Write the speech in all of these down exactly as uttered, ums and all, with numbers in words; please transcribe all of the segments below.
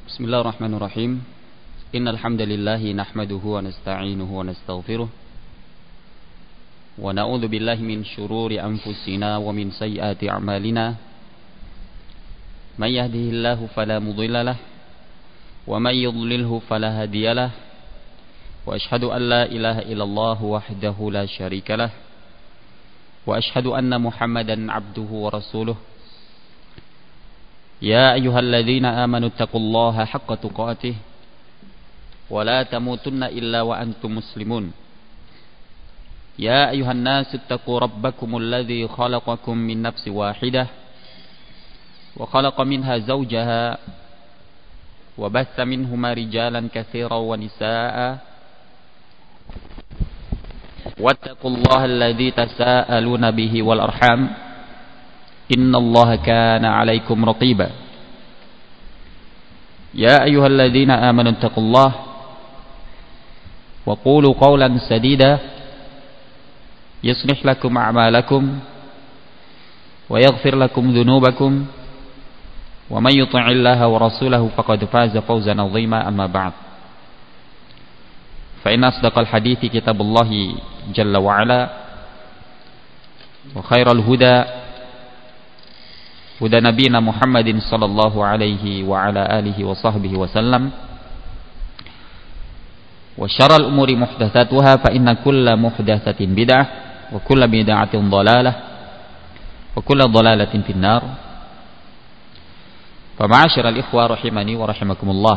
Bismillahirrahmanirrahim. Innal hamdalillahi nahmaduhu wa nasta'inuhu wa nastaghfiruh. Wa na'udzu billahi min shururi anfusina wa min sayyiati a'malina. May yahdihillahu fala mudilla lahu wa may yudlilhu fala hadiya lahu. Wa ashhadu an la ilaha illallah wahdahu la syarika lahu. Wa ashhadu anna Muhammadan 'abduhu wa rasuluh. يا أيها الذين آمنوا اتقوا الله حق تقاته ولا تموتن إلا وأنتم مسلمون يا أيها الناس اتقوا ربكم الذي خلقكم من نفس واحدة وخلق منها زوجها وبث منهما رجالا كثيرا ونساء واتقوا الله الذي تساءلون به والأرحام إن الله كان عليكم رقيبا يا أيها الذين آمنوا اتقوا الله وقولوا قولا سديدا يصلح لكم أعمالكم ويغفر لكم ذنوبكم ومن يطع الله ورسوله فقد فاز فوزا عظيما أما بعد فإن أصدق الحديث كتاب الله جل وعلا وخير الهدى هدى نبينا محمد صلى الله عليه وعلى آله وصحبه وسلم وشر الأمور محدثاتها فإن كل محدثة بدعة وكل بدعة ضلالة وكل ضلالة في النار. فمعاشر الإخوة رحمني ورحمكم الله.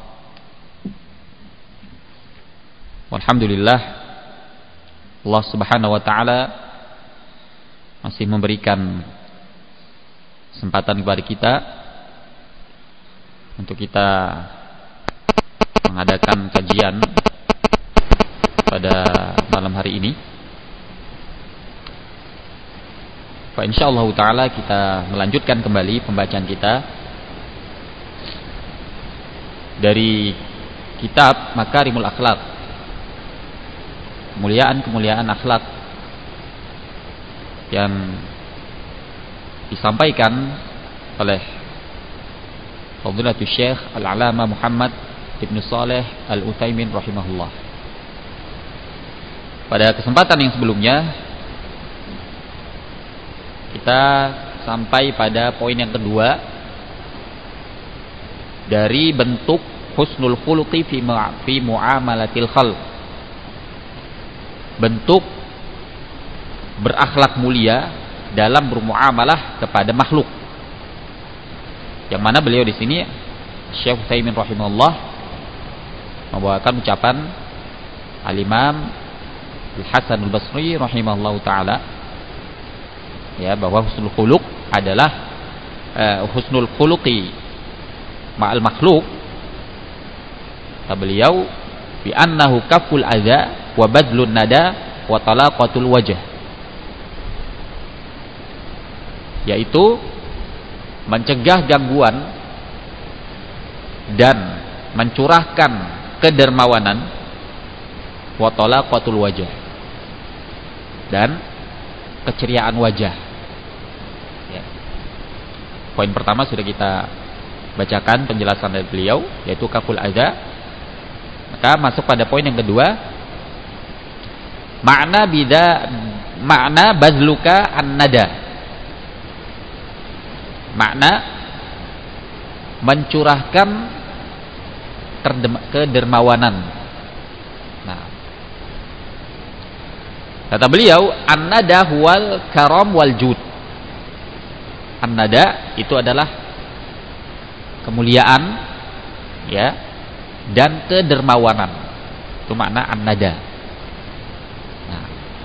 Walhamdulillah, Allah subhanahu wa ta'ala masih memberikan kesempatan kepada kita untuk kita mengadakan kajian pada malam hari ini. Fa insyaallah taala kita melanjutkan kembali pembacaan kita dari kitab Makarimul Akhlak, kemuliaan-kemuliaan akhlak yang disampaikan oleh Fadilatul Syekh Al-Alama Muhammad Ibn Saleh Al-Utsaimin rahimahullah. Pada kesempatan yang sebelumnya kita sampai pada poin yang kedua dari bentuk husnul khuluqi fi muamalatil khalq, bentuk berakhlak mulia dalam bermuamalah kepada makhluk. Yang mana beliau di sini Syekh Utsaimin rahimahullah membawakan ucapan Al-Imam Al-Hasan Al-Basri rahimahullahu taala, ya, bahwa husnul khuluq adalah uh, husnul khuluqi ma'al makhluk. Kata beliau bi annahu kaful adza wa badlun nada wa talaqatul wajh, yaitu mencegah gangguan dan mencurahkan kedermawanan, wa talaqatul wajh, dan keceriaan wajah, ya. Poin pertama sudah kita bacakan penjelasan dari beliau, yaitu kaful adza. Maka masuk pada poin yang kedua, makna bida makna bazluka an-nada, makna mencurahkan kedermawanan. Nah, kata beliau, an-nada huwal karam wal jud. An-nada itu adalah kemuliaan, ya, dan kedermawanan. Itu makna an-nada. Nah,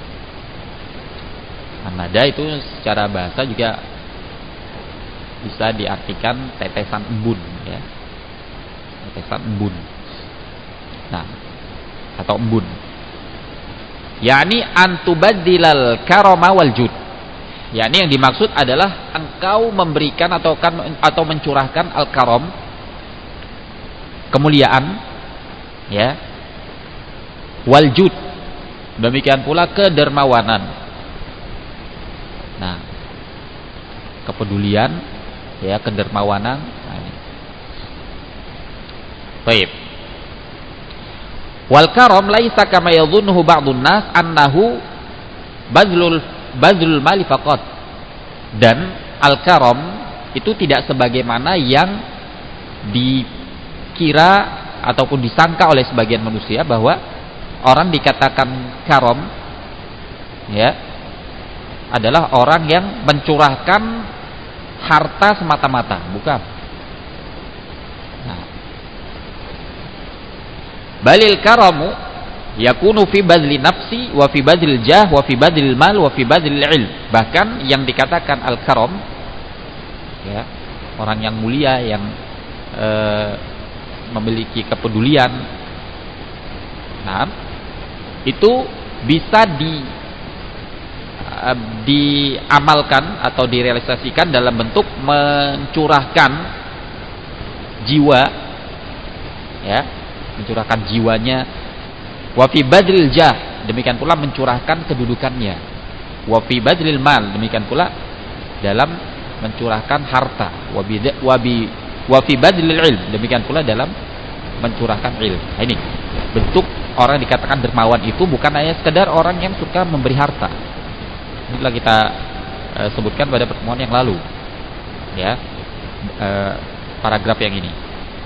an-nada itu secara bahasa juga bisa diartikan tetesan embun, ya, tetesan embun. Nah, atau embun. yakni antubaddilal karama wal jud. Yakni yang dimaksud adalah engkau memberikan atau kan atau mencurahkan al-karam, kemuliaan, ya, wal jud, demikian pula kedermawanan. Nah, kepedulian, ya, kedermawanan. Nah, Baik. Wal karam laisa kama yadhunnuhu ba'dun nas annahu bazlul bazlul mali faqat. Dan al karam itu tidak sebagaimana yang dikira ataupun disangka oleh sebagian manusia bahwa orang dikatakan karam ya adalah orang yang mencurahkan harta semata-mata, bukan. Nah. Balil karamu yakunu fi badli nafsi wa fi badlil jah wa fi badlil mal wa fi badlil ilm. Bahkan yang dikatakan al-karam ya, orang yang mulia yang e, memiliki kepedulian. Nah, itu bisa di e, diamalkan atau direalisasikan dalam bentuk mencurahkan jiwa ya, mencurahkan jiwanya. Wa fi badlil jah, demikian pula mencurahkan kedudukannya. Wa fi badlil mal, demikian pula dalam mencurahkan harta. Wa bi wa fi badlil ilm, demikian pula dalam mencurahkan ilmu. Nah, ini bentuk orang yang dikatakan dermawan itu bukan hanya sekedar orang yang suka memberi harta. Ini telah kita e, sebutkan pada pertemuan yang lalu. Ya. E, paragraf yang ini.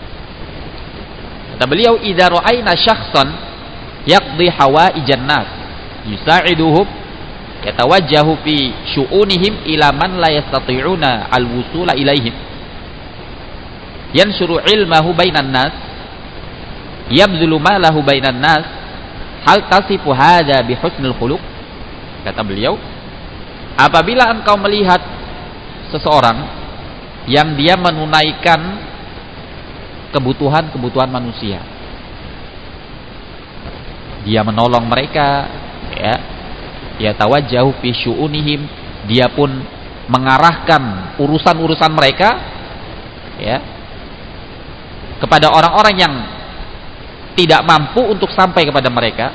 Kata beliau, "Idza ra'ayna syakhsan yaqdi hawaijan nas yusa'iduhum yatawajjahu fi syu'unihim ila man la yastati'una al-wusula ilaihim yanshuru ilmahu bainan nas yabzulu malahu bainan nas hal tasifu hadza bi husnil khuluq." Kata beliau, apabila engkau melihat seseorang yang dia menunaikan kebutuhan-kebutuhan manusia, dia menolong mereka ya, ya tawajjahu fi syu'unihim, dia pun mengarahkan urusan-urusan mereka ya kepada orang-orang yang tidak mampu untuk sampai kepada mereka.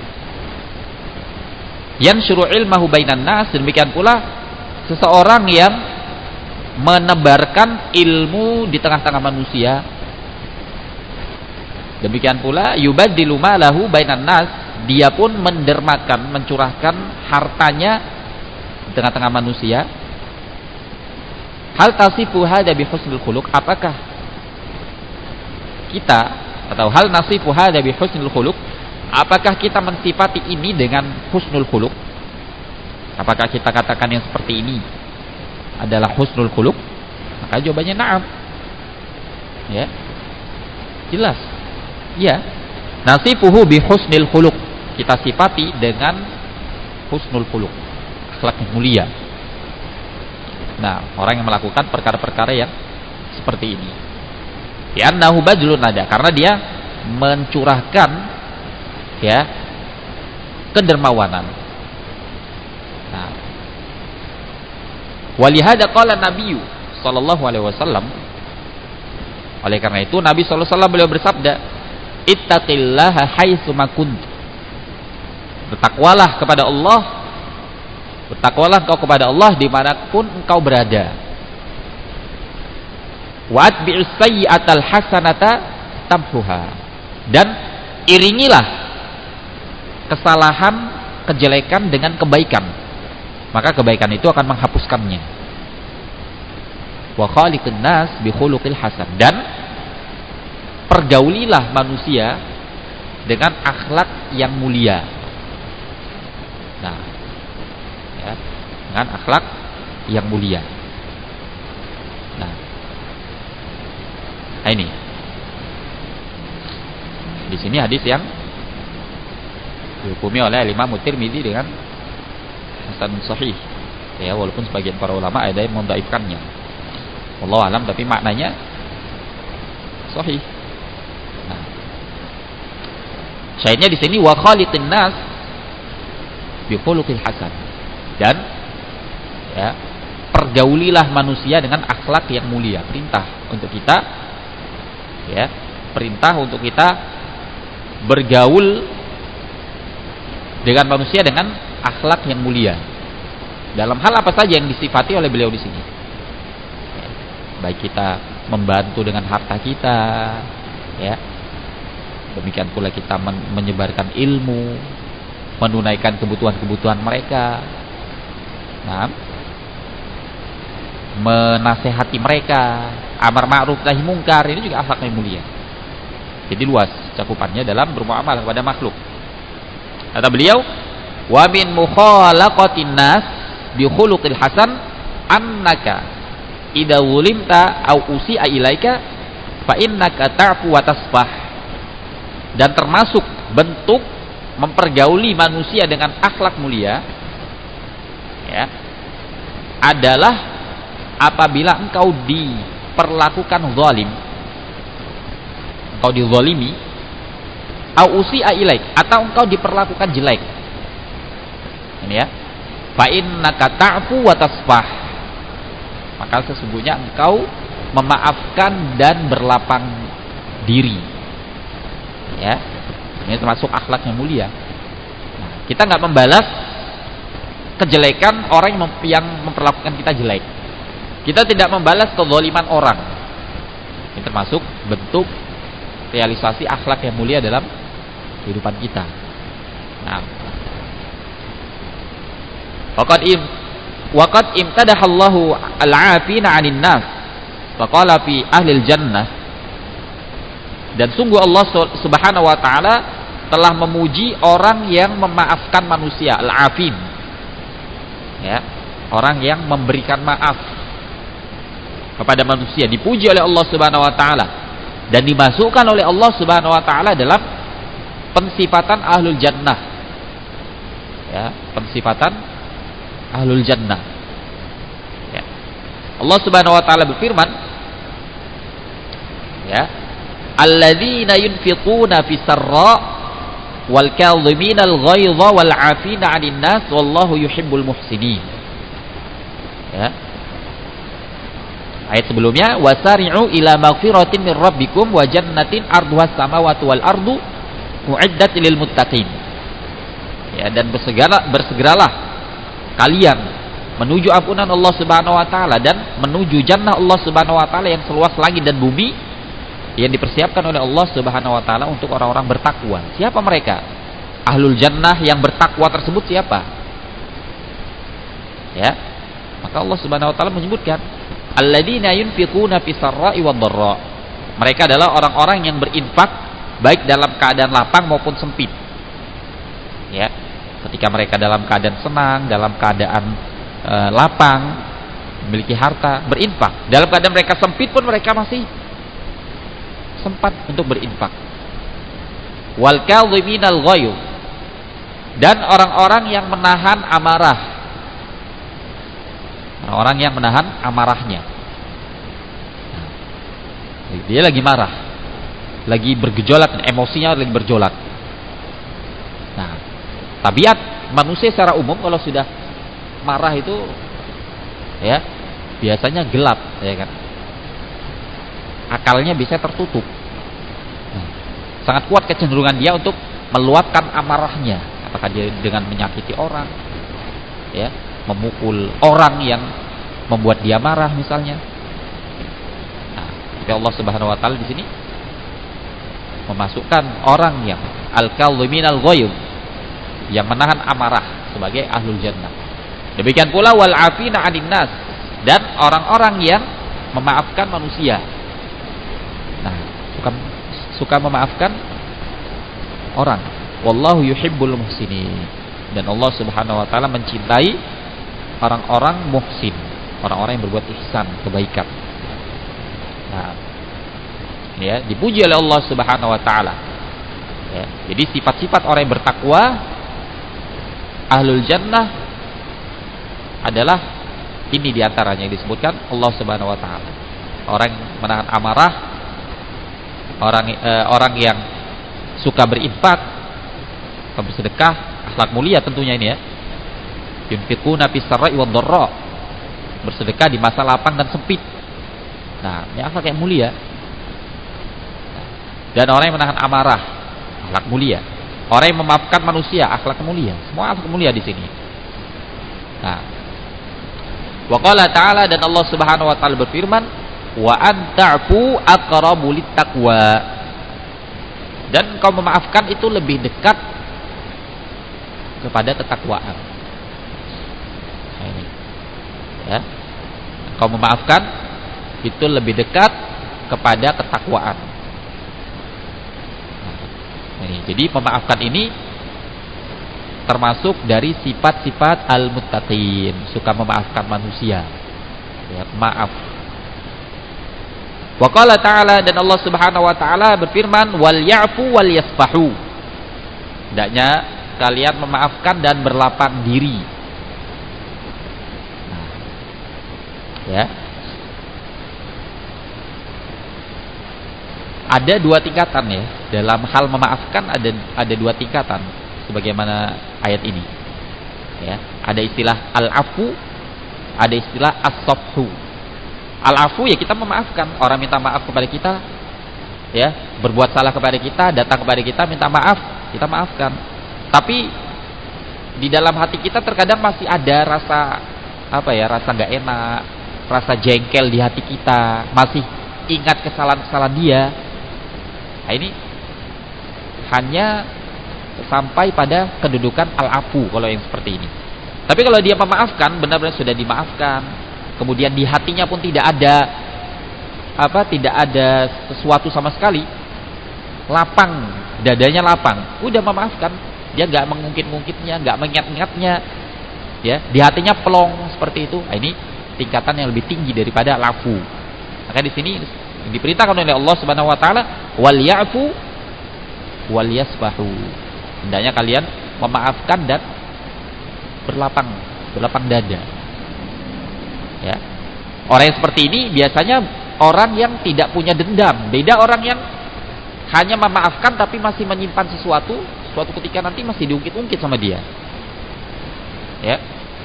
Yansyuru ilmahu bainan nas, demikian pula seseorang yang menebarkan ilmu di tengah-tengah manusia. Demikian pula yubaddilu malahu bainan nas, dia pun mendermakan, mencurahkan hartanya di tengah-tengah manusia. Hal tasifu hadza bi husnil khuluq, apakah kita atau hal nasifu hadza bi husnil khuluq, apakah kita mensifati ini dengan husnul khuluq? Apakah kita katakan yang seperti ini adalah husnul khuluq? Maka jawabannya na'am. Ya. Jelas. Ya. Nasifuhu bi husnil khuluq, kita sifati dengan husnul khuluq, akhlak yang mulia. Nah, orang yang melakukan perkara-perkara yang seperti ini, ya annahu badlun nada, karena dia mencurahkan ya kedermawanan. Nah, walihada qala Nabi sallallahu alaihi wasallam, oleh karena itu Nabi sallallahu alaihi wasallam beliau bersabda, ittaqillaha haitsu ma kunt, bertakwalah kepada Allah, bertakwalah engkau kepada Allah dimanapun engkau berada. Wa atbi'is sayyi'atal hasanata tamhuha, dan iringilah kesalahan, kejelekan dengan kebaikan, maka kebaikan itu akan menghapuskannya. Wa khaliqin nas bi khuluqil hasan, dan pergaulilah manusia dengan akhlak yang mulia. Nah, ya, dengan akhlak yang mulia. Nah, nah ini di sini hadis yang dihukumi oleh Imam Tirmidzi dengan hasan sahih. Ya, walaupun sebagian para ulama ada yang mendhaifkannya. Wallahu alam, tapi maknanya sahih. Nah, syahidnya di sini wa khaliqin nas bi khuluqil hasan, dan ya pergaulilah manusia dengan akhlak yang mulia. Perintah untuk kita ya, perintah untuk kita bergaul dengan manusia dengan akhlak yang mulia. Dalam hal apa saja yang disifati oleh beliau di sini. Ya, baik kita membantu dengan harta kita, ya, Demikian pula kita men- menyebarkan ilmu, menunaikan kebutuhan-kebutuhan mereka. Nah, menasehati mereka, amar ma'ruf nahi mungkar, ini juga akhlak yang mulia. Jadi luas cakupannya dalam bermuamalah kepada makhluk. Kata beliau, wa min mukhalaqatin nas bi khuluqil hasan annaka idza wulimta au usi'a ilaika fa innaka ta'fu wa tasfah. Dan termasuk bentuk mempergauli manusia dengan akhlak mulia, ya, adalah apabila engkau diperlakukan zalim, engkau dizalimi, au usi'a ilaik, atau engkau diperlakukan jelek. Ini ya. Fa innaka ta'fu wa tasfah. Maka sesungguhnya engkau memaafkan dan berlapang diri. Ya. Ini termasuk akhlak yang mulia. Nah, kita enggak membalas kejelekan orang yang, mem- yang memperlakukan kita jelek. Kita tidak membalas kezaliman orang. Ini termasuk bentuk realisasi akhlak yang mulia dalam kehidupan kita. Nah, waqad im waqad imtadahallahu al-'afina 'anil nas faqala fi ahli al-jannah. Dan sungguh Allah Subhanahu wa taala telah memuji orang yang memaafkan manusia, al-'afin. Ya, orang yang memberikan maaf kepada manusia, dipuji oleh Allah Subhanahu wa taala dan dimasukkan oleh Allah Subhanahu wa taala dalam pensifatan ahlul jannah. Ya, pensifatan ahlul jannah. Ya. Allah Subhanahu wa taala berfirman, ya, alladzina yunfiquna fis sarra wal kadhimina al ghaidha wal 'afina 'anil nas wallahu yuhibbul muhsinin. Ya. Ayat sebelumnya, wasari'u ila maghfiratin min rabbikum wa jannatin arduhas samawati wal ardu uiddat lil muttaqin. Ya, dan bersegera bersegeralah kalian menuju ampunan Allah Subhanahu wa taala dan menuju jannah Allah Subhanahu wa taala yang seluas langit dan bumi yang dipersiapkan oleh Allah Subhanahu wa taala untuk orang-orang bertakwa. Siapa mereka? Ahlul jannah yang bertakwa tersebut siapa? Ya. Maka Allah Subhanahu wa taala menyebutkan alladzina yunfiquna fis sarra'i wad dharra. Mereka adalah orang-orang yang berinfak baik dalam keadaan lapang maupun sempit. Ya. Ketika mereka dalam keadaan senang, dalam keadaan e, lapang, memiliki harta, berinfak. Dalam keadaan mereka sempit pun mereka masih sempat untuk berinfak. Wal kadhiminal ghayz. Dan orang-orang yang menahan amarah. Orang yang menahan amarahnya. Dia lagi marah, lagi bergejolak, emosinya lagi berjolak. Nah, tabiat manusia secara umum kalau sudah marah itu, ya, biasanya gelap, ya kan? Akalnya bisa tertutup. Nah, sangat kuat kecenderungan dia untuk meluapkan amarahnya. Apakah dia dengan menyakiti orang, ya, memukul orang yang membuat dia marah misalnya. Nah, tapi Allah Subhanahu wa taala di sini memasukkan orang yang al-kadhiminal ghayz, yang menahan amarah sebagai ahlul jannah. Demikian pula wal 'afina 'anil nas, dan orang-orang yang memaafkan manusia. Nah, suka suka memaafkan orang. Wallahu yuhibbul muhsinin. Dan Allah Subhanahu wa taala mencintai orang-orang muhsin, orang-orang yang berbuat ihsan, kebaikan. Nah, ya, dipuji oleh Allah Subhanahu wa taala. Ya, jadi sifat-sifat orang yang bertakwa ahlul jannah adalah ini diantaranya yang disebutkan Allah Subhanahu wa taala. Orang yang menahan amarah, orang eh, orang yang suka berinfak, bersedekah, akhlak mulia tentunya ini ya. Yunfiquna fis sarra'i wad dharra. Bersedekah di masa lapang dan sempit. Nah, ini akhlak yang mulia. Dan orang yang menahan amarah, akhlak mulia. Orang yang memaafkan manusia, akhlak mulia. Semua akhlak mulia di sini. Nah, wa qala ta'ala, dan Allah Subhanahu wa taala berfirman, wa an ta'fu aqrabu littaqwa. Dan engkau memaafkan itu lebih dekat kepada ketakwaan. Nah, ini. Ya. Engkau memaafkan itu lebih dekat kepada ketakwaan. Nah, ini. Jadi memaafkan ini termasuk dari sifat-sifat al-muttaqin, suka memaafkan manusia. Ya, maaf. Wa qala ta'ala, dan Allah Subhanahu wa taala berfirman, wal ya'fu wal yasfahu. Hendaknya kalian memaafkan dan berlapang diri. Nah, ya. Ada dua tingkatan ya. Dalam hal memaafkan ada ada dua tingkatan sebagaimana ayat ini. Ya, ada istilah al-afu, ada istilah as-safhu. Al-afu ya kita memaafkan, orang minta maaf kepada kita, ya, berbuat salah kepada kita, datang kepada kita minta maaf, kita maafkan. Tapi di dalam hati kita terkadang masih ada rasa apa ya, rasa nggak enak, rasa jengkel di hati kita, masih ingat kesalahan-kesalahan dia. Nah, ini hanya sampai pada kedudukan al-afu kalau yang seperti ini. Tapi kalau dia memaafkan, benar-benar sudah dimaafkan, kemudian di hatinya pun tidak ada apa, tidak ada sesuatu sama sekali, lapang, dadanya lapang, udah memaafkan, dia nggak mengungkit-ungkitnya, nggak mengingat-ingatnya, ya, di hatinya pelong seperti itu. Nah, ini tingkatan yang lebih tinggi daripada al-afu. Maka di sini diperintahkan oleh Allah Subhanahu wa taala, wal ya'fu wal yasfahu. Hendaknya kalian memaafkan dan berlapang, berlapang dada. Ya. Orang yang seperti ini biasanya orang yang tidak punya dendam. Beda orang yang hanya memaafkan tapi masih menyimpan sesuatu, suatu ketika nanti masih diungkit-ungkit sama dia. Ya.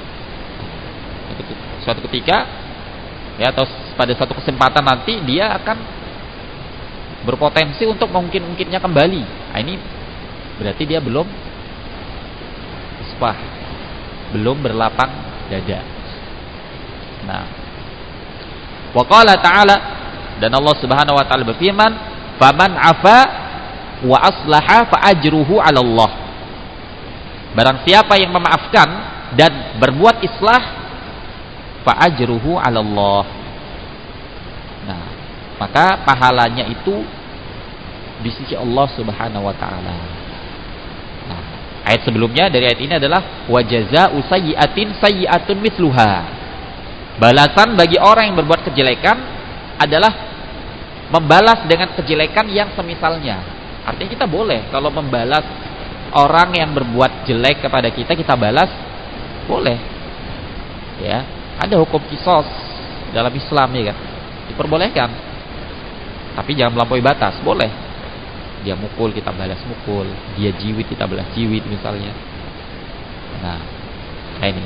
Suatu ketika, ya, atau pada suatu kesempatan nanti dia akan berpotensi untuk mengungkit-ungkitnya kembali. Nah, ini berarti dia belum isfah, belum berlapang dada. Nah, wa qala ta'ala, dan Allah Subhanahu wa taala berfirman, faman afa wa aslaha fa ajruhu 'ala Allah. Barang siapa yang memaafkan dan berbuat islah, fa ajruhu 'ala Allah. Nah, maka pahalanya itu di sisi Allah Subhanahu wa taala. Nah, ayat sebelumnya dari ayat ini adalah wa jazaa'u sayyi'atin sayyi'atun mithluha. Balasan bagi orang yang berbuat kejelekan adalah membalas dengan kejelekan yang semisalnya. Artinya kita boleh kalau membalas orang yang berbuat jelek kepada kita, kita balas, boleh. Ya, ada hukum qisas dalam Islam, ya kan? Diperbolehkan. Tapi jangan melampaui batas, boleh. Dia mukul, kita balas mukul. Dia jiwit, kita balas jiwit misalnya. Nah, ini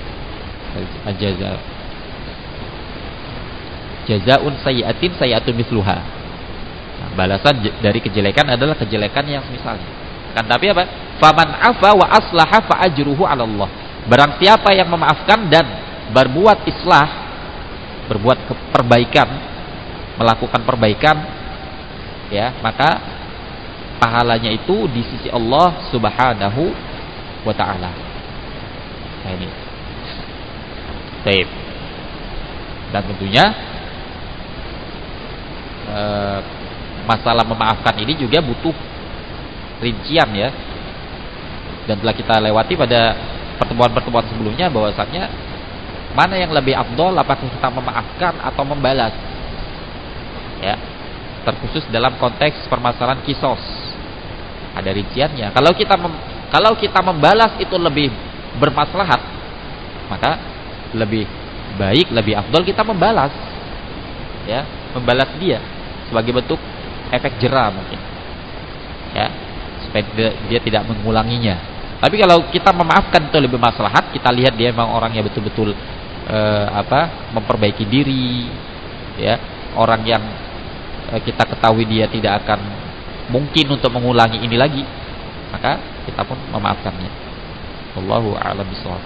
jaza jazaun sayyi'atin sayyi'atun mithluha. Nah, balasan dari kejelekan adalah kejelekan yang semisalnya. Kan tapi apa? Faman afa wa aslaha fa ajruhu 'ala Allah. Barang siapa yang memaafkan dan berbuat islah, berbuat perbaikan, melakukan perbaikan, ya, maka pahalanya itu di sisi Allah Subhanahu wa taala. Nah, ini. Baik. Dan tentunya e, masalah memaafkan ini juga butuh rincian, ya. Dan telah kita lewati pada pertemuan-pertemuan sebelumnya bahwasannya mana yang lebih afdol, apakah kita memaafkan atau membalas, ya, terkhusus dalam konteks permasalahan kisos ada rinciannya. Kalau kita mem, kalau kita membalas itu lebih bermaslahat, maka lebih baik, lebih afdol kita membalas, ya, membalas dia sebagai bentuk efek jera mungkin, ya, supaya dia, dia tidak mengulanginya. Tapi kalau kita memaafkan itu lebih maslahat, kita lihat dia memang orangnya betul-betul eh, apa memperbaiki diri, ya, orang yang eh, kita ketahui dia tidak akan mungkin untuk mengulangi ini lagi, maka kita pun memaafkannya. Wallahu a'lam bishawab.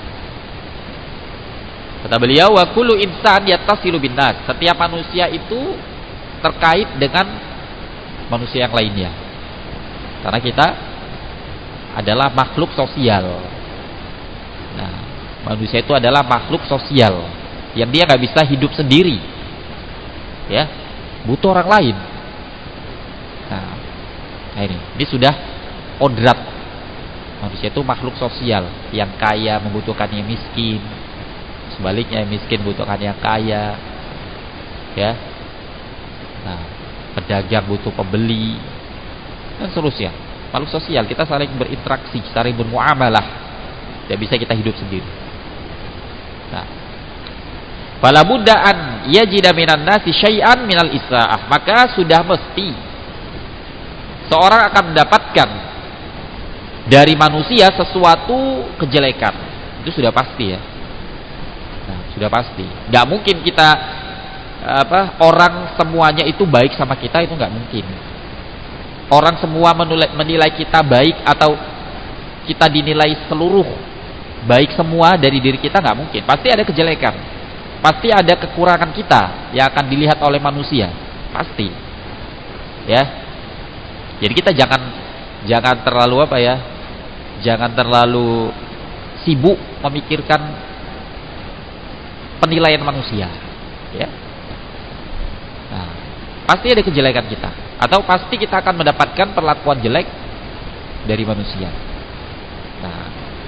Kata beliau, wa kullu insan yattasilu bin nas. Setiap manusia itu terkait dengan manusia yang lainnya. Karena kita adalah makhluk sosial. Nah, manusia itu adalah makhluk sosial yang dia nggak bisa hidup sendiri, ya, butuh orang lain. Nah, nah ini, ini sudah kodrat. Manusia itu makhluk sosial, yang kaya membutuhkan yang miskin, sebaliknya yang miskin membutuhkan yang kaya, ya. Nah, pedagang butuh pembeli, dan seterusnya. Makhluk sosial, kita saling berinteraksi, saling bermuamalah. Tidak bisa kita hidup sendiri. Nah, fala budda an yajida minan nasi syai'an minal isaa'ah, maka sudah mesti seorang akan mendapatkan dari manusia sesuatu kejelekan. Itu sudah pasti, ya. Nah, sudah pasti. Gak mungkin kita apa orang semuanya itu baik sama kita, itu gak mungkin. Orang semua menilai, menilai kita baik atau kita dinilai seluruh baik semua dari diri kita, gak mungkin. Pasti ada kejelekan, pasti ada kekurangan kita yang akan dilihat oleh manusia, pasti, ya. Jadi kita jangan jangan terlalu apa ya jangan terlalu sibuk memikirkan penilaian manusia, ya. Nah, pasti ada kejelekan kita, atau pasti kita akan mendapatkan perlakuan jelek dari manusia. Nah,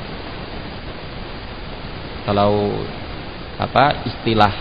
kalau apa istilah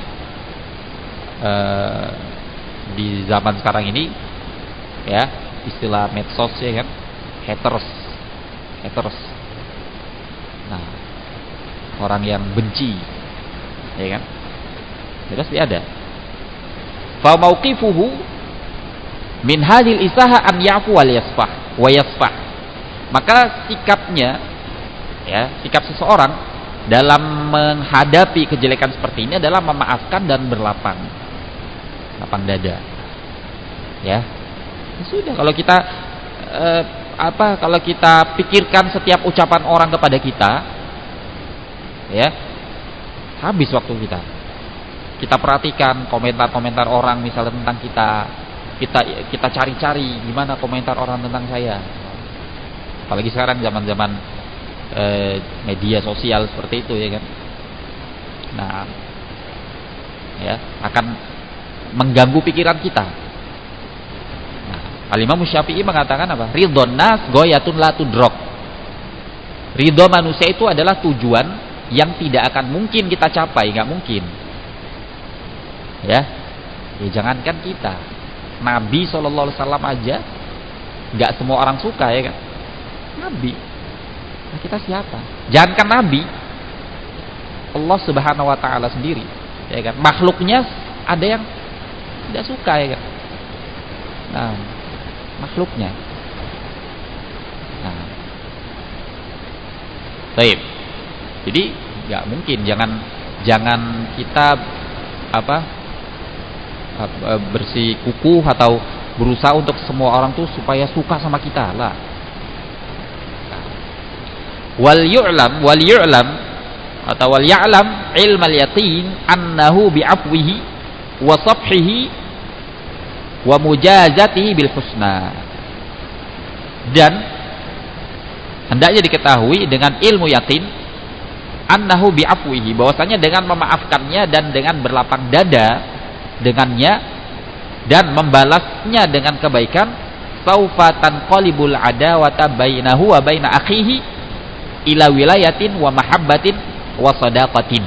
uh, di zaman sekarang ini, ya, istilah medsos, ya kan, haters, haters. Nah, orang yang benci, ya kan, jelas dia ada. Fa mauqifuhu min hadhil isaha an yafu wal yasfah wa yasfah. Maka sikapnya, ya, sikap seseorang dalam menghadapi kejelekan seperti ini adalah memaafkan dan berlapang lapang dada, ya. Sudah, kalau kita eh, apa kalau kita pikirkan setiap ucapan orang kepada kita, ya, habis waktu kita. Kita perhatikan komentar-komentar orang misalnya tentang kita, kita kita cari-cari gimana komentar orang tentang saya. Apalagi sekarang zaman-zaman eh, media sosial seperti itu, ya kan. Nah, ya, akan mengganggu pikiran kita. Al-Imam Syafi'i mengatakan apa? Ridhon nas goyatun la tudrok. Ridho manusia itu adalah tujuan yang tidak akan mungkin kita capai, nggak mungkin. Ya, ya jangankan kita, Nabi shallallahu alaihi wasallam aja nggak semua orang suka, ya kan? Nabi, nah, kita siapa? Jangankan Nabi, Allah Subhanahu Wa Taala sendiri, ya kan? Makhluknya ada yang tidak suka, ya kan? Nah, makhluknya. Nah, baik. Jadi nggak mungkin, jangan jangan kita apa bersikukuh atau berusaha untuk semua orang tuh supaya suka sama kita lah. Wal yu'lam wal yu'lam atau wal ya'lam ilmal yaqin annahu bi'afwihi wa safhihi wa mujazatihi bil husna. Dan hendaknya diketahui dengan ilmu yakin annahu bi'afwihi, bahwasanya dengan memaafkannya dan dengan berlapang dada dengannya dan membalasnya dengan kebaikan, saufa tanqalibul adawata bainahu wa baina akhihi ila wilayatin wa mahabbatin wa sadaqatin.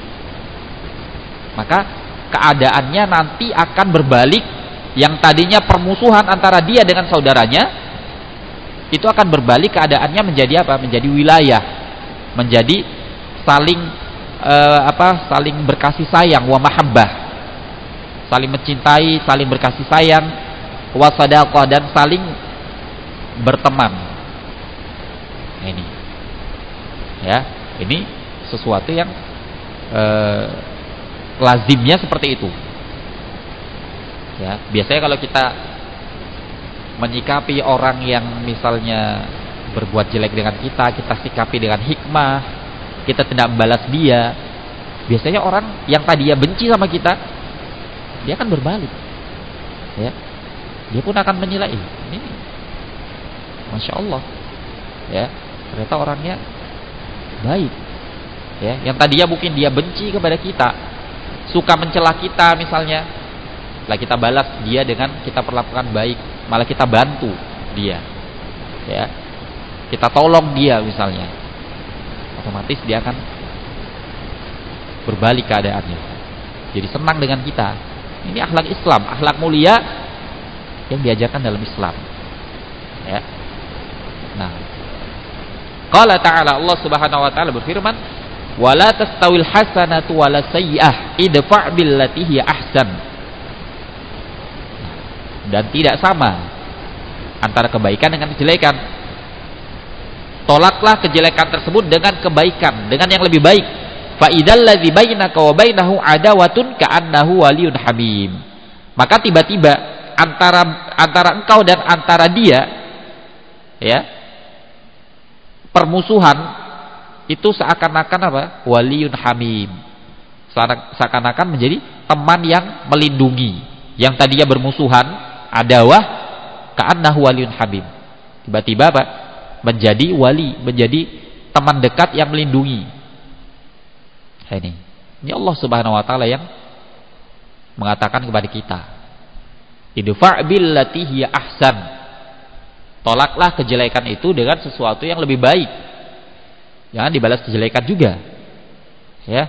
Maka keadaannya nanti akan berbalik. Yang tadinya permusuhan antara dia dengan saudaranya, itu akan berbalik keadaannya menjadi apa? Menjadi wilayah, menjadi saling eh, apa? Saling berkasih sayang, wa mahabbah, saling mencintai, saling berkasih sayang, wa sadaqah, dan saling berteman. Nah, ini, ya, ini sesuatu yang eh, lazimnya seperti itu. Ya, biasanya kalau kita menyikapi orang yang misalnya berbuat jelek dengan kita, kita sikapi dengan hikmah, kita tidak membalas dia, biasanya orang yang tadinya benci sama kita, dia akan berbalik, ya, dia pun akan menilai ini Masya Allah, ya, ternyata orangnya baik, ya. Yang tadinya mungkin dia benci kepada kita, suka mencela kita misalnya, lah kita balas dia dengan kita perlakukan baik, malah kita bantu dia, ya, kita tolong dia misalnya, otomatis dia akan berbalik keadaannya, jadi senang dengan kita. Ini akhlak Islam, akhlak mulia yang diajarkan dalam Islam, ya. Nah, qala ta'ala, Allah Subhanahu wa taala berfirman, "Wala tastawil hasanatu wala sayyi'ah, idfa' billati hiya ahsan." Dan tidak sama antara kebaikan dengan kejelekan. Tolaklah kejelekan tersebut dengan kebaikan, dengan yang lebih baik. Fa idzal ladzi bainaka wa bainahu adawatun ka'annahu waliyyun hamim. Maka tiba-tiba antara antara engkau dan antara dia, ya, permusuhan itu seakan-akan apa? Waliyun hamim. Seakan-akan menjadi teman yang melindungi. Yang tadinya bermusuhan, adawah, ka'annahu waliyun hamim. Tiba-tiba apa? Menjadi wali, menjadi teman dekat yang melindungi. Ini. Ini Allah Subhanahu wa taala yang mengatakan kepada kita, idfa' billati hiya ahsan. Tolaklah kejelekan itu dengan sesuatu yang lebih baik. Jangan dibalas kejelekan juga, ya.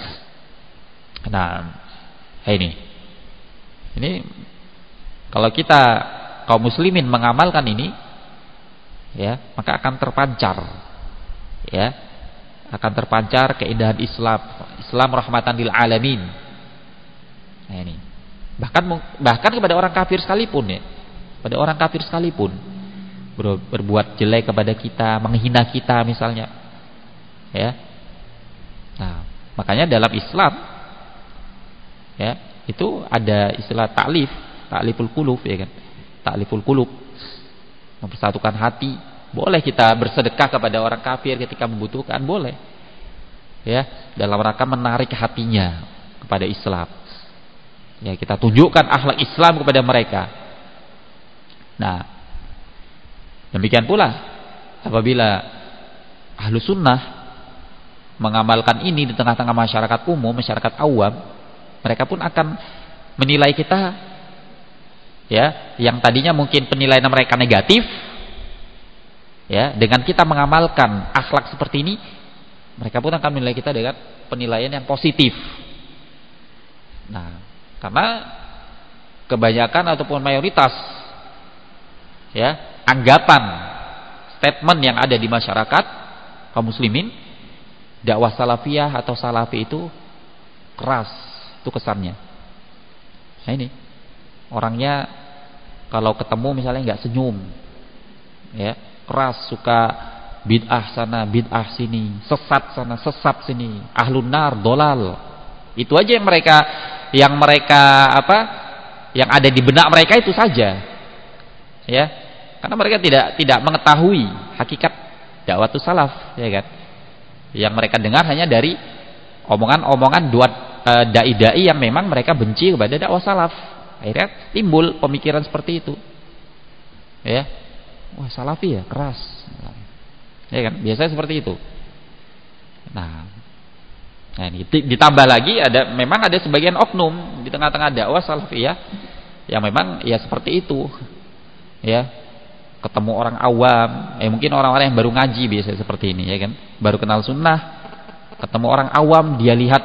Nah, ini, ini kalau kita kaum muslimin mengamalkan ini, ya, maka akan terpancar, ya, akan terpancar keindahan Islam, Islam rahmatan lil alamin. Nah, ini, bahkan bahkan kepada orang kafir sekalipun, ya, pada orang kafir sekalipun ber, berbuat jelek kepada kita, menghina kita misalnya, ya. Nah, makanya dalam Islam, ya, itu ada istilah ta'lif, ta'liful qulub, ya kan? Ta'liful qulub, mempersatukan hati. Boleh kita bersedekah kepada orang kafir ketika membutuhkan, boleh, ya, dalam rangka menarik hatinya kepada Islam. Ya, kita tunjukkan akhlak Islam kepada mereka. Nah, demikian pula apabila ahlu sunnah mengamalkan ini di tengah-tengah masyarakat umum, masyarakat awam, mereka pun akan menilai kita, ya, yang tadinya mungkin penilaian mereka negatif, ya, dengan kita mengamalkan akhlak seperti ini, mereka pun akan menilai kita dengan penilaian yang positif. Nah, karena kebanyakan ataupun mayoritas, ya, anggapan, statement yang ada di masyarakat kaum muslimin, dakwah salafiyah atau salafi itu keras, itu kesannya. Nah, ini orangnya kalau ketemu misalnya nggak senyum, ya, keras, suka bid'ah sana, bid'ah sini, sesat sana, sesat sini, ahlun nar, dolal. Itu aja yang mereka yang mereka apa? Yang ada di benak mereka itu saja. Ya. Karena mereka tidak tidak mengetahui hakikat dakwatus salaf, ya kan? Yang mereka dengar hanya dari omongan-omongan dua e, dai-dai yang memang mereka benci kepada dakwah salaf. Akhirnya timbul pemikiran seperti itu. Ya. Wah, salafi ya keras, ya kan, biasanya seperti itu. Nah, nah ini ditambah lagi ada, memang ada sebagian oknum di tengah-tengah dakwah salafiyah yang memang ya seperti itu, ya, ketemu orang awam, eh mungkin orang-orang yang baru ngaji biasanya seperti ini, ya kan, baru kenal sunnah, ketemu orang awam, dia lihat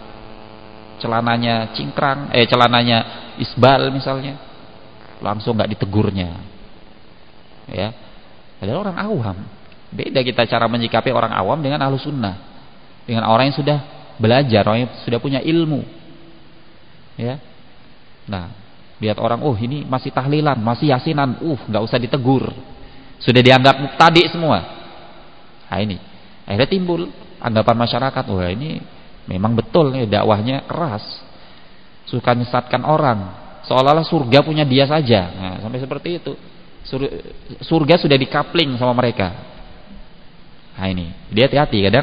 celananya cingkrang, eh celananya isbal misalnya, langsung nggak ditegurnya. Ya, adalah orang awam. Beda kita cara menyikapi orang awam dengan ahlu sunnah, dengan orang yang sudah belajar, orang yang sudah punya ilmu. Ya, nah, lihat orang, oh ini masih tahlilan, masih yasinan, uh, nggak usah ditegur, sudah dianggap mubtadi semua. Nah ini, akhirnya timbul anggapan masyarakat, wah ini memang betul nih dakwahnya keras, suka nyesatkan orang, seolah-olah surga punya dia saja. Nah, sampai seperti itu. Surga sudah dikapling sama mereka. Nah ini, dia hati-hati kadang,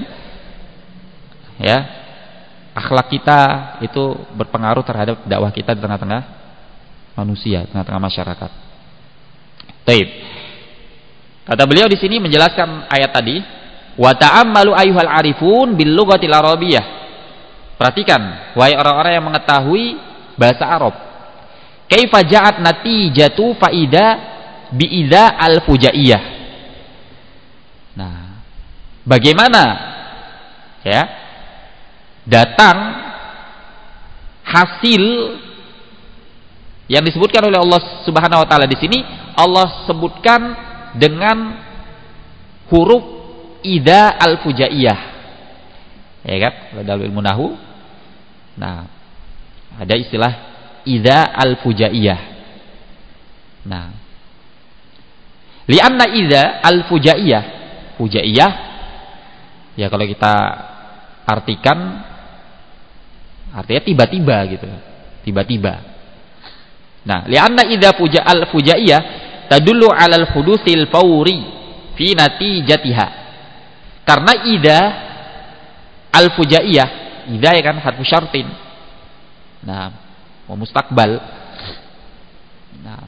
ya, akhlak kita itu berpengaruh terhadap dakwah kita di tengah-tengah manusia, tengah-tengah masyarakat. Taib. Kata beliau di sini menjelaskan ayat tadi, wa ta'ammalu ayyuhal arifun bil lughatil arabiyyah. Perhatikan wahai orang-orang yang mengetahui bahasa Arab. Kaifa ja'at natijatu faida bi idza al fujaiyah. Nah, bagaimana ya datang hasil yang disebutkan oleh Allah Subhanahu wa taala di sini. Allah sebutkan dengan huruf idza al fujaiyah. Ya kan? Dalam ilmu nahwu. Nah, ada istilah idza al fujaiyah. Nah, li'anna idza al fujaiyah, fujaiyah ya kalau kita artikan artinya tiba-tiba gitu. Tiba-tiba. Nah, li'anna idza fuja al fujaiyah tadullu 'alal hudutsil fawri fi natijatiha. Karena idza al fujaiyah, idza ya kan harfu syartin. Nah, wa mustaqbal. Nah,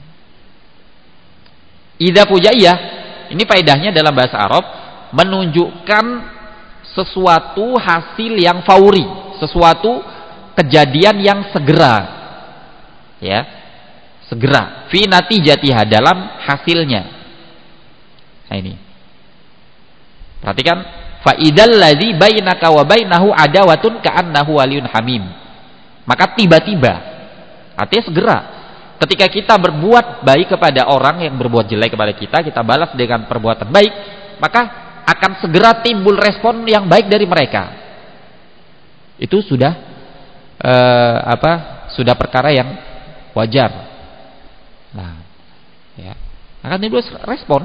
idza fujaiyah ini faedahnya dalam bahasa Arab menunjukkan sesuatu hasil yang fauri, sesuatu kejadian yang segera. Ya. Segera fi natijatiha, dalam hasilnya. Nah ini. Perhatikan fa idzal ladzi bainaka wa bainahu adawatun ka'annahu waliyun hamim. Maka tiba-tiba, artinya segera. Ketika kita berbuat baik kepada orang yang berbuat jelek kepada kita, kita balas dengan perbuatan baik, maka akan segera timbul respon yang baik dari mereka. Itu sudah eh, apa? Sudah perkara yang wajar. Nah, ya, akan timbul respon.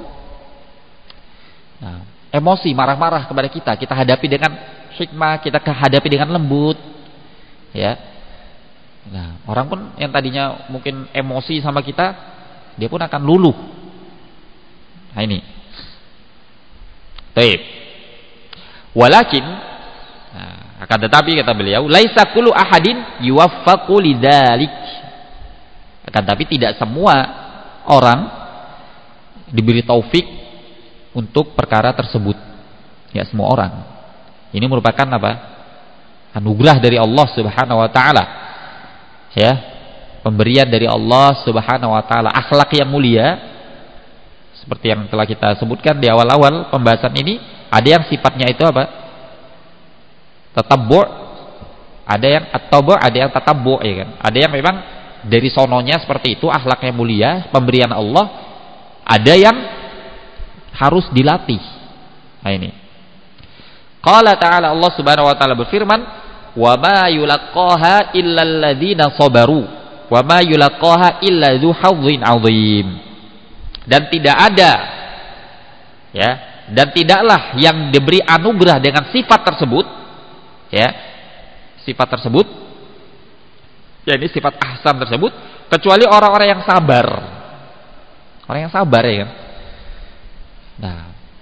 Nah, emosi, marah-marah kepada kita, kita hadapi dengan hikmah, kita hadapi dengan lembut. Ya. Nah, orang pun yang tadinya mungkin emosi sama kita, dia pun akan luluh. Nah ini. Baik. Walakin, nah, akan tetapi kata beliau, laisa kullu ahadin yuwaffaqu lidzalik. Akan tapi tidak semua orang diberi taufik untuk perkara tersebut. Ya, semua orang. Ini merupakan apa? Anugerah dari Allah Subhanahu wa taala. Ya, pemberian dari Allah Subhanahu wa taala, akhlak yang mulia seperti yang telah kita sebutkan di awal-awal pembahasan ini. Ada yang sifatnya itu apa? Tatabbu', ada yang at-tabu', ada yang tatabbu', ya kan? Ada yang memang dari sononya seperti itu, akhlaknya mulia, pemberian Allah. Ada yang harus dilatih. Nah ini. Qala ta'ala, Allah Subhanahu wa taala berfirman, "Wa ma yulaqqaha illa alladzina sabaru, wa ma yulaqqaha illa dzu hadzin 'adzim." Dan tidak ada ya, dan tidaklah yang diberi anugerah dengan sifat tersebut, ya. Sifat tersebut, ya ini sifat ahsan tersebut, kecuali orang-orang yang sabar. Orang yang sabar, ya kan? Nah,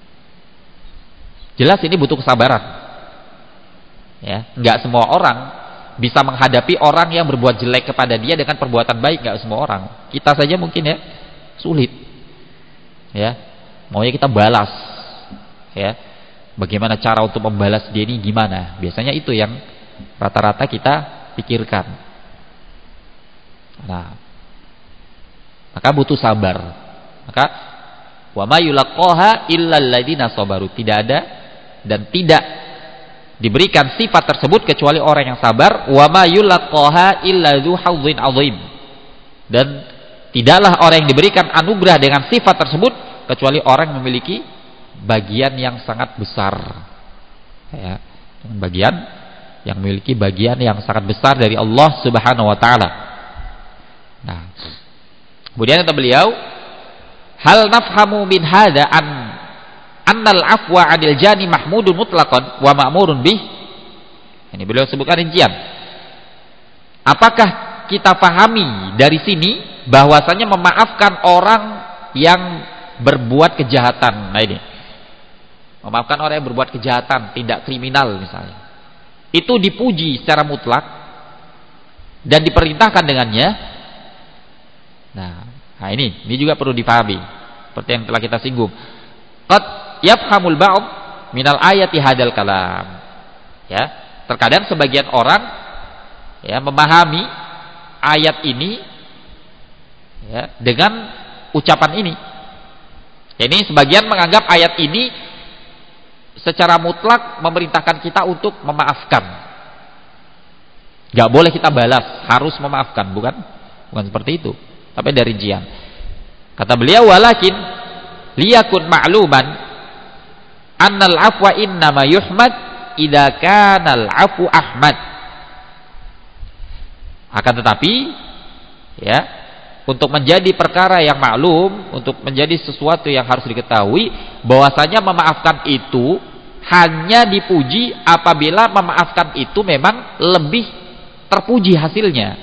jelas ini butuh kesabaran. Ya, enggak semua orang bisa menghadapi orang yang berbuat jelek kepada dia dengan perbuatan baik, enggak semua orang. Kita saja mungkin ya sulit. Ya, maunya kita balas. Ya. Bagaimana cara untuk membalas dia ini gimana? Biasanya itu yang rata-rata kita pikirkan. Nah, maka butuh sabar. Maka wa ma yulaqqaha illa alladziina sabaru, tidak ada dan tidak diberikan sifat tersebut kecuali orang yang sabar. Wa ma yulaqqaha illa dzu hadzin 'adzim, dan tidaklah orang yang diberikan anugerah dengan sifat tersebut kecuali orang yang memiliki bagian yang sangat besar. Ya, bagian yang memiliki bagian yang sangat besar dari Allah Subhanahu wa taala. Nah, kemudian kata beliau, hal nafhamu min hadza an annal afwa 'anil jani mahmudun mutlaqan wa ma'murun bih. Ini beliau sebutkan rincian. Apakah kita pahami dari sini bahwasanya memaafkan orang yang berbuat kejahatan? Nah ini, memaafkan orang yang berbuat kejahatan, tidak kriminal misalnya, itu dipuji secara mutlak dan diperintahkan dengannya. Nah, nah ini, ini juga perlu dipahami seperti yang telah kita singgung. qad yafhamul ba'd minal ayati hadal kalam. Ya, terkadang sebagian orang ya memahami ayat ini ya dengan ucapan ini. Ini sebagian menganggap ayat ini secara mutlak memerintahkan kita untuk memaafkan. Gak boleh kita balas, harus memaafkan, bukan? Bukan seperti itu. Tapi ada rincian. Kata beliau, walakin liyakun ma'luman annal afwa innama yuhmad idza kana al afu ahmad. Akan tetapi ya, untuk menjadi perkara yang maklum, untuk menjadi sesuatu yang harus diketahui, bahwasanya memaafkan itu hanya dipuji apabila memaafkan itu memang lebih terpuji hasilnya.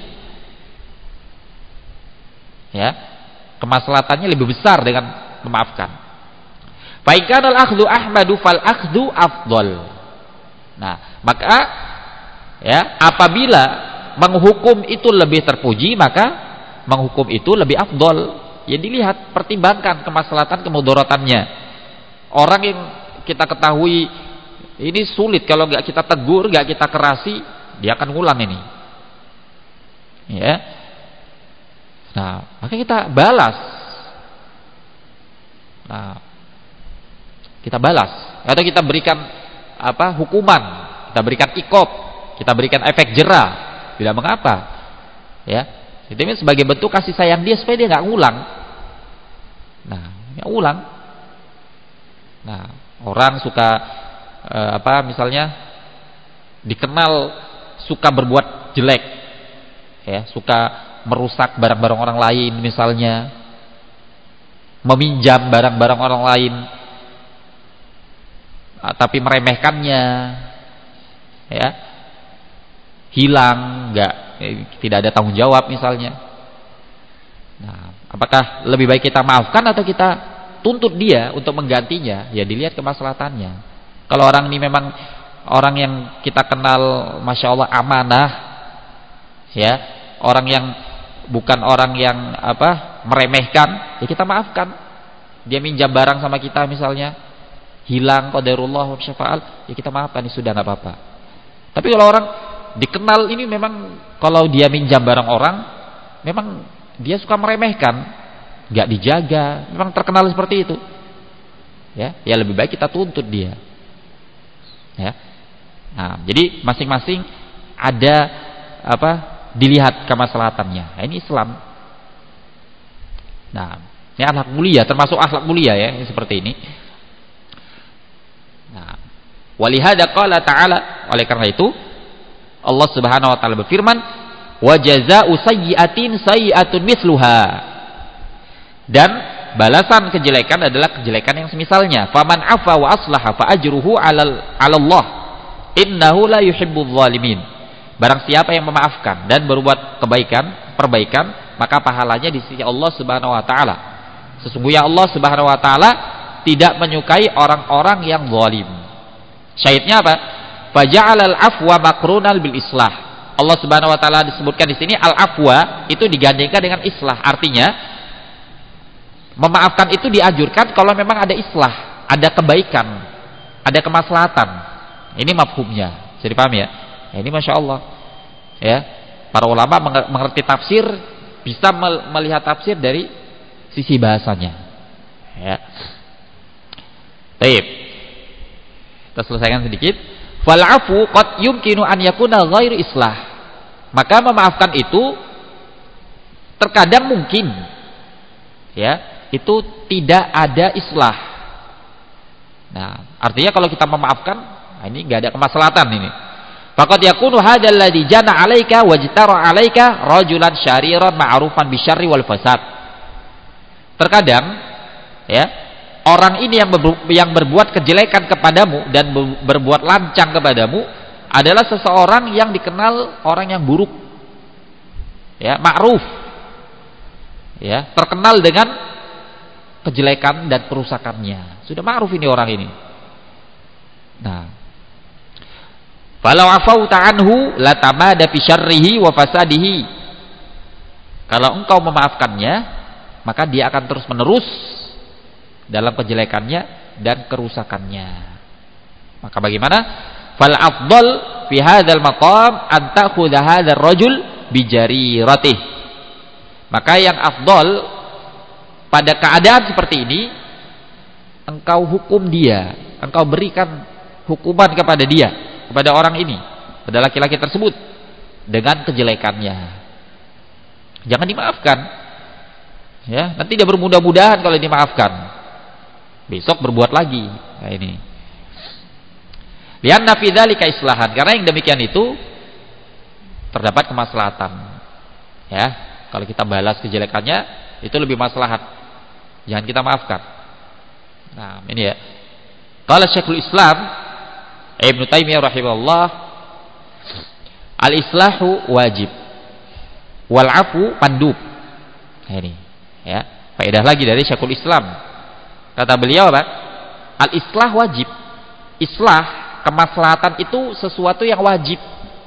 Ya, kemaslahatannya lebih besar dengan memaafkan. Fa in kana al-akhdhu ahmadu fal akhdhu afdal. Nah, maka ya, apabila menghukum itu lebih terpuji, maka menghukum itu lebih afdal. Ya, dilihat, pertimbangkan kemaslahatan kemudaratannya. Orang yang kita ketahui ini sulit, kalau nggak kita tegur, nggak kita kerasi, dia akan ngulang ini. Ya, nah maka kita balas. Nah, kita balas atau kita berikan apa hukuman, kita berikan ikop, kita berikan efek jera, tidak mengapa. Ya, itu sebagai bentuk kasih sayang dia supaya dia nggak ngulang. Nah, nggak ulang. Nah, orang suka eh, apa misalnya dikenal suka berbuat jelek. Ya, suka merusak barang-barang orang lain misalnya, meminjam barang-barang orang lain tapi meremehkannya, ya, hilang, enggak, tidak ada tanggung jawab misalnya. Nah, apakah lebih baik kita maafkan atau kita tuntut dia untuk menggantinya? Ya, dilihat kemaslahatannya. Kalau orang ini memang orang yang kita kenal masya Allah amanah, ya, orang yang bukan orang yang apa meremehkan, ya kita maafkan. Dia minjam barang sama kita misalnya, hilang qadarullah wa syafa'al, ya kita maafkan, ini sudah nggak apa-apa. Tapi kalau orang dikenal ini memang kalau dia minjam barang orang, memang dia suka meremehkan, nggak dijaga, memang terkenal seperti itu. Ya, ya lebih baik kita tuntut dia. Ya. Nah, jadi masing-masing ada apa? Dilihat kemaslahatannya. Nah, ini Islam. Nah, ini akhlak mulia, termasuk akhlak mulia ya, ini seperti ini. Nah, walihada qala ta'ala, oleh karena itu Allah Subhanahu wa taala berfirman, wa jazaa'u sayyi'atin sayyi'atun mithluha. Dan balasan kejelekan adalah kejelekan yang semisalnya. Faman afa wa aslaha fa ajruhu 'alal 'alallah. Innahu la yuhibbudz zalimin. Barang siapa yang memaafkan dan berbuat kebaikan, perbaikan, maka pahalanya di sisi Allah Subhanahu wa taala. Sesungguhnya Allah Subhanahu wa taala tidak menyukai orang-orang yang zalim. Syahidnya apa? Faja'alal afwa maqrunal bil islah. Allah Subhanahu wa taala disebutkan di sini al-afwa itu digandengkan dengan islah. Artinya memaafkan itu dianjurkan kalau memang ada islah, ada kebaikan, ada kemaslahatan. Ini mafhumnya. Bisa dipahami ya? Ya, ini masya Allah, ya, para ulama mengerti tafsir, bisa melihat tafsir dari sisi bahasanya. Ya, baik, kita selesaikan sedikit. Fal'afu qad yumkinu an yakuna ghairu islah. Maka memaafkan itu terkadang mungkin, ya, itu tidak ada islah. Nah, artinya kalau kita memaafkan, nah ini nggak ada kemaslahatan ini. Faqad yakunu hadzal ladzi jana 'alaika wajtara 'alaika rajulan syariran ma'rufan bisyarri wal fasad. Terkadang ya, orang ini yang ber, yang berbuat kejelekan kepadamu dan berbuat lancang kepadamu adalah seseorang yang dikenal orang yang buruk. Ya, ma'ruf. Ya, terkenal dengan kejelekan dan perusakannya. Sudah ma'ruf ini orang ini. Nah, falau afauta anhu latamada fi syarrihi wa fasadihi. Kalau engkau memaafkannya, maka dia akan terus menerus dalam kejelekannya dan kerusakannya. Maka bagaimana? Fal afdal fi hadzal maqam an ta'khudha hadzal rajul bi jariratih. Maka yang afdal pada keadaan seperti ini, engkau hukum dia, engkau berikan hukuman kepada dia, kepada orang ini, pada laki-laki tersebut dengan kejelekannya. Jangan dimaafkan. Ya, nanti dia bermudah-mudahan kalau dimaafkan. Besok berbuat lagi. Nah ini. Lianna fi dzalika islahan, karena yang demikian itu terdapat kemaslahatan. Ya, kalau kita balas kejelekannya itu lebih maslahat. Jangan kita maafkan. Nah, ini ya. Qala Syekhul Islam Ibnu Taimiyah rahimahullah, al-islahu wajib wal afu mandub. Nah, ini ya, faedah lagi dari Syekhul Islam. Kata beliau apa? Al-islah wajib. Islah, kemaslahatan itu sesuatu yang wajib.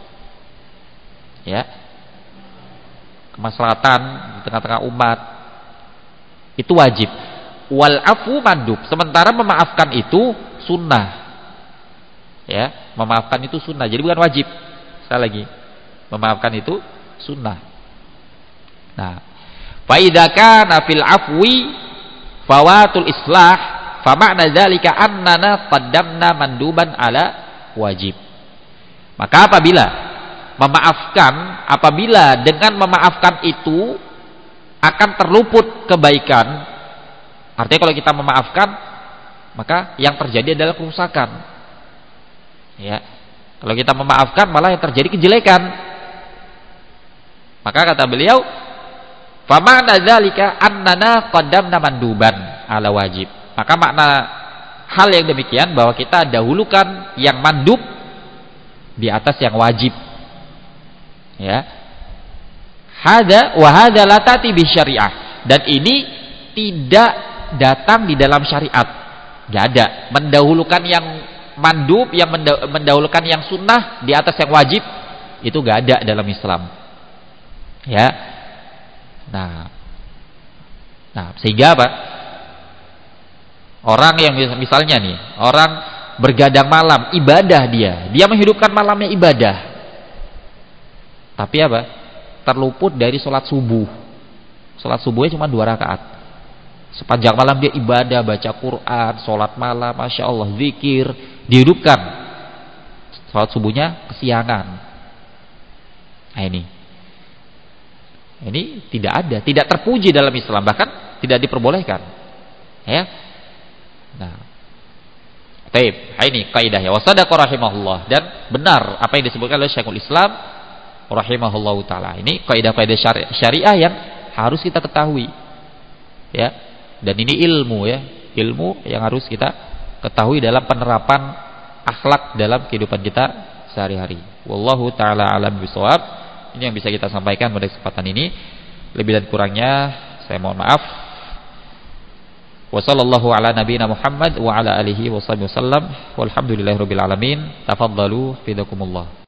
Ya. Kemaslahatan di tengah-tengah umat itu wajib. Wal afu mandub. Sementara memaafkan itu sunnah. Ya, memaafkan itu sunnah. Jadi bukan wajib. Sekali lagi, memaafkan itu sunnah. Nah, fa idza kana fil afwi fawatul islah, fa ma'na dzalika annana qaddamna manduban ala wajib. Maka apabila memaafkan, apabila dengan memaafkan itu akan terluput kebaikan, artinya kalau kita memaafkan maka yang terjadi adalah kerusakan. Ya, kalau kita memaafkan malah yang terjadi kejelekan. Maka kata beliau, fa ma'na dzalika annana qaddamna manduban ala wajib. Maka makna hal yang demikian bahwa kita dahulukan yang mandub di atas yang wajib. Ya. Hadza wa hadza la tati bi syariah. Dan ini tidak datang di dalam syariat. Enggak ada mendahulukan yang mandub, yang mendahulukan yang sunnah di atas yang wajib, itu enggak ada dalam Islam. Ya. Nah. Nah, sehingga apa? Orang yang misalnya nih, orang bergadang malam, ibadah dia. Dia menghidupkan malamnya ibadah. Tapi apa? Terluput dari sholat subuh. Sholat subuhnya cuma dua rakaat. Sepanjang malam dia ibadah, baca Quran, sholat malam, masya Allah, zikir, dihidupkan. Sholat subuhnya kesiangan. Nah ini, ini tidak ada, tidak terpuji dalam Islam, bahkan tidak diperbolehkan. Ya, nah, taib, ini kaidahnya. Wasadaqa rahimahullah, dan benar apa yang disebutkan oleh Syekhul Islam rahimahullah taala. Ini kaidah-kaidah syari syariah yang harus kita ketahui. Ya. Dan ini ilmu ya, ilmu yang harus kita ketahui dalam penerapan akhlak dalam kehidupan kita sehari-hari. Wallahu taala alam bisawab. Ini yang bisa kita sampaikan pada kesempatan ini. Lebih dan kurangnya saya mohon maaf. Wa sallallahu ala nabiyina Muhammad wa ala alihi wa sahbihi wasallam. Walhamdulillahirabbil alamin. Tafaddalu fidakumullah.